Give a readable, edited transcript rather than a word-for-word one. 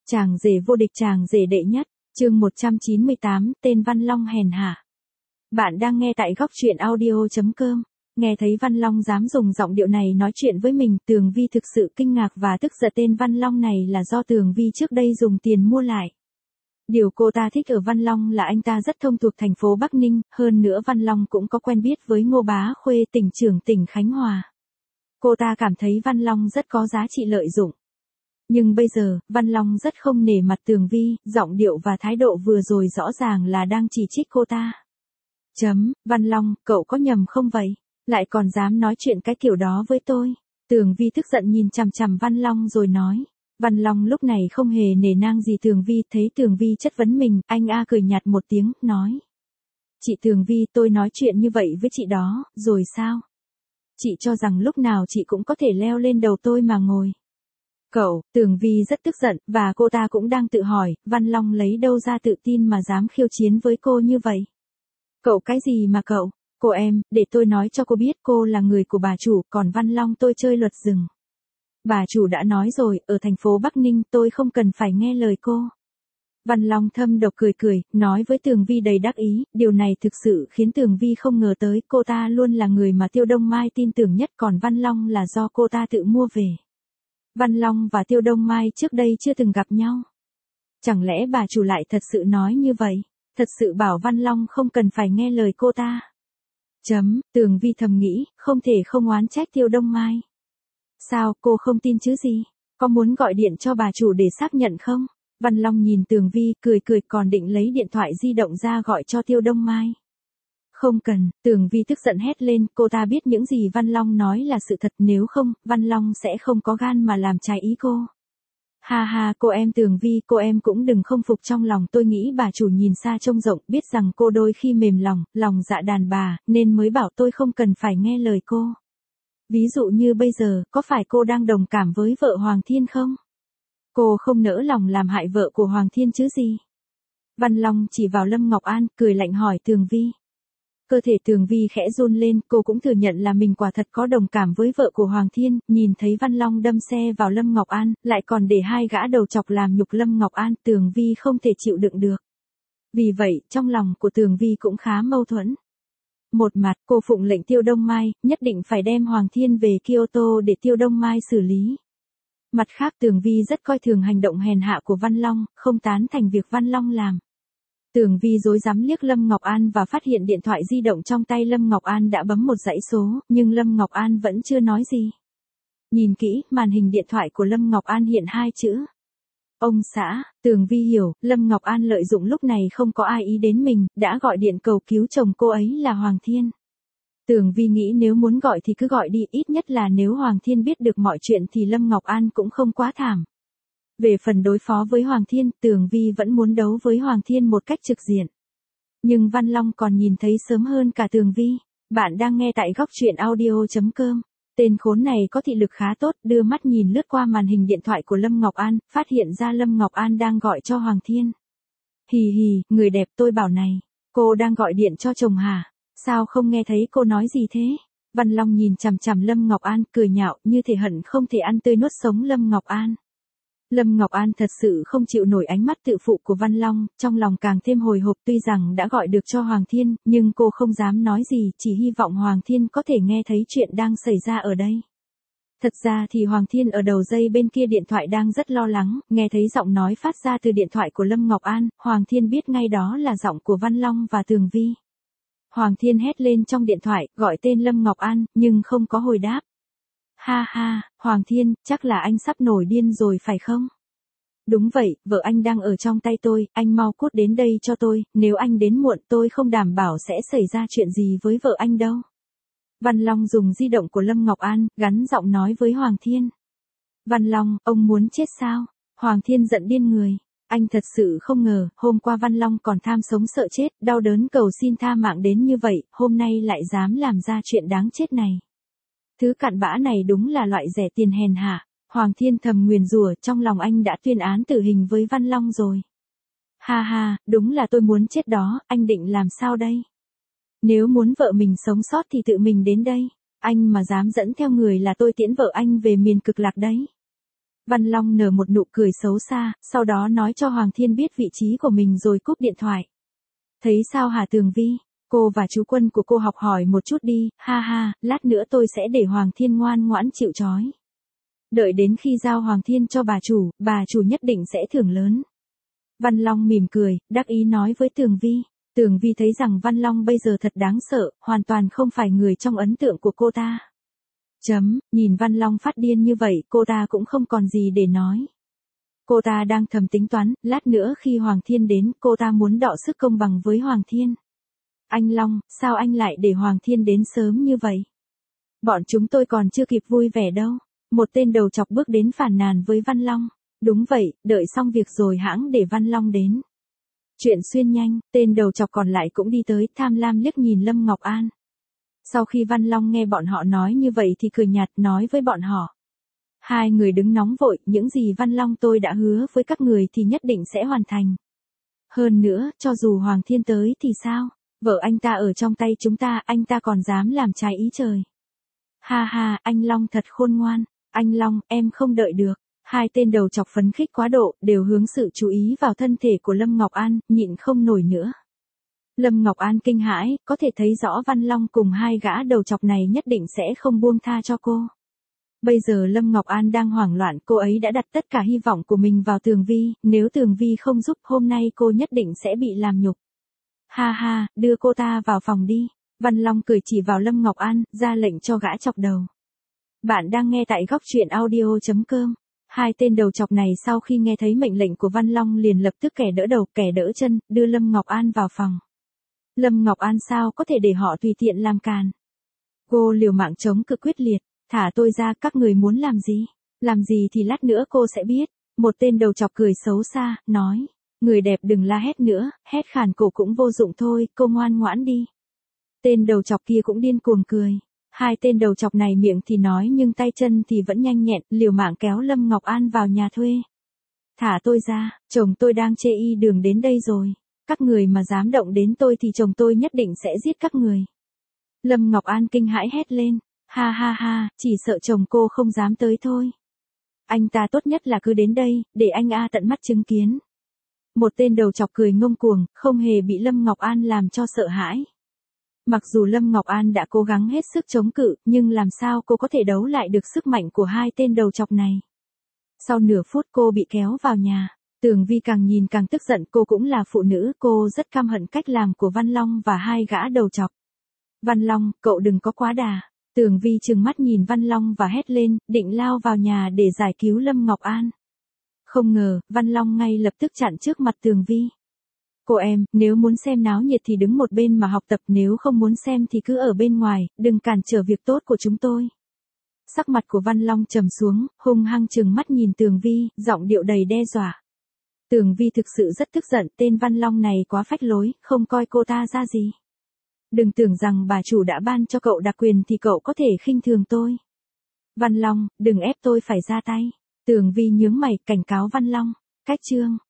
Chàng rể vô địch, chàng rể đệ nhất, chương 198, tên Văn Long hèn hạ. Bạn đang nghe tại góc truyện audio.com. Nghe thấy Văn Long dám dùng giọng điệu này nói chuyện với mình, Tường Vi thực sự kinh ngạc và tức giận. Tên Văn Long này là do Tường Vi trước đây dùng tiền mua lại. Điều cô ta thích ở Văn Long là anh ta rất thông thuộc thành phố Bắc Ninh, hơn nữa Văn Long cũng có quen biết với Ngô Bá Khuê, tỉnh trưởng tỉnh Khánh Hòa. Cô ta cảm thấy Văn Long rất có giá trị lợi dụng. Nhưng bây giờ, Văn Long rất không nể mặt Tường Vi, giọng điệu và thái độ vừa rồi rõ ràng là đang chỉ trích cô ta. Văn Long, cậu có nhầm không vậy? Lại còn dám nói chuyện cái kiểu đó với tôi. Tường Vi tức giận nhìn chằm chằm Văn Long rồi nói. Văn Long lúc này không hề nể nang gì Tường Vi, thấy Tường Vi chất vấn mình, anh cười nhạt một tiếng, nói. Chị Tường Vi, tôi nói chuyện như vậy với chị đó, rồi sao? Chị cho rằng lúc nào chị cũng có thể leo lên đầu tôi mà ngồi. Cậu, Tường Vi rất tức giận, và cô ta cũng đang tự hỏi, Văn Long lấy đâu ra tự tin mà dám khiêu chiến với cô như vậy? Cậu cái gì mà cậu? Cô em, để tôi nói cho cô biết, cô là người của bà chủ, còn Văn Long tôi chơi luật rừng. Bà chủ đã nói rồi, ở thành phố Bắc Ninh tôi không cần phải nghe lời cô. Văn Long thâm độc cười, nói với Tường Vi đầy đắc ý, điều này thực sự khiến Tường Vi không ngờ tới, cô ta luôn là người mà Tiêu Đông Mai tin tưởng nhất, còn Văn Long là do cô ta tự mua về. Văn Long và Tiêu Đông Mai trước đây chưa từng gặp nhau. Chẳng lẽ bà chủ lại thật sự nói như vậy? Thật sự bảo Văn Long không cần phải nghe lời cô ta? Tường Vi thầm nghĩ, không thể không oán trách Tiêu Đông Mai. Sao, cô không tin chứ gì? Có muốn gọi điện cho bà chủ để xác nhận không? Văn Long nhìn Tường Vi, cười còn định lấy điện thoại di động ra gọi cho Tiêu Đông Mai. Không cần, Tường Vi tức giận hét lên, cô ta biết những gì Văn Long nói là sự thật, nếu không, Văn Long sẽ không có gan mà làm trái ý cô. Ha, cô em Tường Vi, cô em cũng đừng không phục trong lòng, tôi nghĩ bà chủ nhìn xa trông rộng, biết rằng cô đôi khi mềm lòng dạ đàn bà, nên mới bảo tôi không cần phải nghe lời cô. Ví dụ như bây giờ, có phải cô đang đồng cảm với vợ Hoàng Thiên không? Cô không nỡ lòng làm hại vợ của Hoàng Thiên chứ gì? Văn Long chỉ vào Lâm Ngọc An, cười lạnh hỏi Tường Vi. Cơ thể Tường Vi khẽ run lên, cô cũng thừa nhận là mình quả thật có đồng cảm với vợ của Hoàng Thiên, nhìn thấy Văn Long đâm xe vào Lâm Ngọc An, lại còn để hai gã đầu chọc làm nhục Lâm Ngọc An, Tường Vi không thể chịu đựng được. Vì vậy, trong lòng của Tường Vi cũng khá mâu thuẫn. Một mặt, cô phụng lệnh Tiêu Đông Mai, nhất định phải đem Hoàng Thiên về Kyoto để Tiêu Đông Mai xử lý. Mặt khác, Tường Vi rất coi thường hành động hèn hạ của Văn Long, không tán thành việc Văn Long làm. Tường Vi rối rắm liếc Lâm Ngọc An và phát hiện điện thoại di động trong tay Lâm Ngọc An đã bấm một dãy số, nhưng Lâm Ngọc An vẫn chưa nói gì. Nhìn kỹ, màn hình điện thoại của Lâm Ngọc An hiện hai chữ. Ông xã. Tường Vi hiểu, Lâm Ngọc An lợi dụng lúc này không có ai ý đến mình, đã gọi điện cầu cứu chồng cô ấy là Hoàng Thiên. Tường Vi nghĩ nếu muốn gọi thì cứ gọi đi, ít nhất là nếu Hoàng Thiên biết được mọi chuyện thì Lâm Ngọc An cũng không quá thảm. Về phần đối phó với Hoàng Thiên, Tường Vi vẫn muốn đấu với Hoàng Thiên một cách trực diện. Nhưng Văn Long còn nhìn thấy sớm hơn cả Tường Vi. Bạn đang nghe tại góc truyện audio.com. Tên khốn này có thị lực khá tốt, đưa mắt nhìn lướt qua màn hình điện thoại của Lâm Ngọc An, phát hiện ra Lâm Ngọc An đang gọi cho Hoàng Thiên. Hì, người đẹp, tôi bảo này, cô đang gọi điện cho chồng hả? Sao không nghe thấy cô nói gì thế? Văn Long nhìn chằm chằm Lâm Ngọc An, cười nhạo, như thể hận không thể ăn tươi nuốt sống Lâm Ngọc An. Lâm Ngọc An thật sự không chịu nổi ánh mắt tự phụ của Văn Long, trong lòng càng thêm hồi hộp, tuy rằng đã gọi được cho Hoàng Thiên, nhưng cô không dám nói gì, chỉ hy vọng Hoàng Thiên có thể nghe thấy chuyện đang xảy ra ở đây. Thật ra thì Hoàng Thiên ở đầu dây bên kia điện thoại đang rất lo lắng, nghe thấy giọng nói phát ra từ điện thoại của Lâm Ngọc An, Hoàng Thiên biết ngay đó là giọng của Văn Long và Tường Vi. Hoàng Thiên hét lên trong điện thoại, gọi tên Lâm Ngọc An, nhưng không có hồi đáp. Ha, Hoàng Thiên, chắc là anh sắp nổi điên rồi phải không? Đúng vậy, vợ anh đang ở trong tay tôi, anh mau cút đến đây cho tôi, nếu anh đến muộn tôi không đảm bảo sẽ xảy ra chuyện gì với vợ anh đâu. Văn Long dùng di động của Lâm Ngọc An, gắn giọng nói với Hoàng Thiên. Văn Long, ông muốn chết sao? Hoàng Thiên giận điên người. Anh thật sự không ngờ, hôm qua Văn Long còn tham sống sợ chết, đau đớn cầu xin tha mạng đến như vậy, hôm nay lại dám làm ra chuyện đáng chết này. Thứ cặn bã này đúng là loại rẻ tiền hèn hạ. Hoàng Thiên thầm nguyền rủa, trong lòng anh đã tuyên án tử hình với Văn Long rồi. Ha, đúng là tôi muốn chết đó, anh định làm sao đây? Nếu muốn vợ mình sống sót thì tự mình đến đây. Anh mà dám dẫn theo người là tôi tiễn vợ anh về miền cực lạc đấy. Văn Long nở một nụ cười xấu xa, sau đó nói cho Hoàng Thiên biết vị trí của mình rồi cúp điện thoại. Thấy sao hả Tường Vi? Cô và chú Quân của cô học hỏi một chút đi, ha ha, lát nữa tôi sẽ để Hoàng Thiên ngoan ngoãn chịu trói. Đợi đến khi giao Hoàng Thiên cho bà chủ nhất định sẽ thưởng lớn. Văn Long mỉm cười, đắc ý nói với Tường Vi. Tường Vi thấy rằng Văn Long bây giờ thật đáng sợ, hoàn toàn không phải người trong ấn tượng của cô ta. Nhìn Văn Long phát điên như vậy, cô ta cũng không còn gì để nói. Cô ta đang thầm tính toán, lát nữa khi Hoàng Thiên đến, cô ta muốn đọ sức công bằng với Hoàng Thiên. Anh Long, sao anh lại để Hoàng Thiên đến sớm như vậy? Bọn chúng tôi còn chưa kịp vui vẻ đâu. Một tên đầu chọc bước đến phàn nàn với Văn Long. Đúng vậy, đợi xong việc rồi hãng để Văn Long đến. Chuyện xuyên nhanh, tên đầu chọc còn lại cũng đi tới, tham lam liếc nhìn Lâm Ngọc An. Sau khi Văn Long nghe bọn họ nói như vậy thì cười nhạt nói với bọn họ. Hai người đứng nóng vội, những gì Văn Long tôi đã hứa với các người thì nhất định sẽ hoàn thành. Hơn nữa, cho dù Hoàng Thiên tới thì sao? Vợ anh ta ở trong tay chúng ta, anh ta còn dám làm trái ý trời. Ha ha, anh Long thật khôn ngoan. Anh Long, em không đợi được. Hai tên đầu chọc phấn khích quá độ, đều hướng sự chú ý vào thân thể của Lâm Ngọc An, nhịn không nổi nữa. Lâm Ngọc An kinh hãi, có thể thấy rõ Văn Long cùng hai gã đầu chọc này nhất định sẽ không buông tha cho cô. Bây giờ Lâm Ngọc An đang hoảng loạn, cô ấy đã đặt tất cả hy vọng của mình vào Tường Vi, nếu Tường Vi không giúp hôm nay cô nhất định sẽ bị làm nhục. Ha ha, đưa cô ta vào phòng đi. Văn Long cười chỉ vào Lâm Ngọc An, ra lệnh cho gã chọc đầu. Bạn đang nghe tại góc truyện audio.com. Hai tên đầu chọc này sau khi nghe thấy mệnh lệnh của Văn Long liền lập tức kẻ đỡ đầu, kẻ đỡ chân, đưa Lâm Ngọc An vào phòng. Lâm Ngọc An sao có thể để họ tùy tiện làm càn. Cô liều mạng chống cự quyết liệt, thả tôi ra, các người muốn làm gì? Làm gì thì lát nữa cô sẽ biết. Một tên đầu chọc cười xấu xa, nói. Người đẹp đừng la hét nữa, hét khàn cổ cũng vô dụng thôi, cô ngoan ngoãn đi. Tên đầu chọc kia cũng điên cuồng cười. Hai tên đầu chọc này miệng thì nói nhưng tay chân thì vẫn nhanh nhẹn, liều mạng kéo Lâm Ngọc An vào nhà thuê. Thả tôi ra, chồng tôi đang chê y đường đến đây rồi. Các người mà dám động đến tôi thì chồng tôi nhất định sẽ giết các người. Lâm Ngọc An kinh hãi hét lên. Ha ha ha, chỉ sợ chồng cô không dám tới thôi. Anh ta tốt nhất là cứ đến đây, để anh tận mắt chứng kiến. Một tên đầu chọc cười ngông cuồng, không hề bị Lâm Ngọc An làm cho sợ hãi. Mặc dù Lâm Ngọc An đã cố gắng hết sức chống cự, nhưng làm sao cô có thể đấu lại được sức mạnh của hai tên đầu chọc này. Sau nửa phút cô bị kéo vào nhà. Tường Vi càng nhìn càng tức giận, cô cũng là phụ nữ, cô rất căm hận cách làm của Văn Long và hai gã đầu chọc. Văn Long, cậu đừng có quá đà. Tường Vi trừng mắt nhìn Văn Long và hét lên, định lao vào nhà để giải cứu Lâm Ngọc An. Không ngờ, Văn Long ngay lập tức chặn trước mặt Tường Vi. Cô em, nếu muốn xem náo nhiệt thì đứng một bên mà học tập, nếu không muốn xem thì cứ ở bên ngoài, đừng cản trở việc tốt của chúng tôi. Sắc mặt của Văn Long trầm xuống, hung hăng trừng mắt nhìn Tường Vi, giọng điệu đầy đe dọa. Tường Vi thực sự rất tức giận, tên Văn Long này quá phách lối, không coi cô ta ra gì. Đừng tưởng rằng bà chủ đã ban cho cậu đặc quyền thì cậu có thể khinh thường tôi. Văn Long, đừng ép tôi phải ra tay. Tường Vi nhướng mày, cảnh cáo Văn Long. Cách chương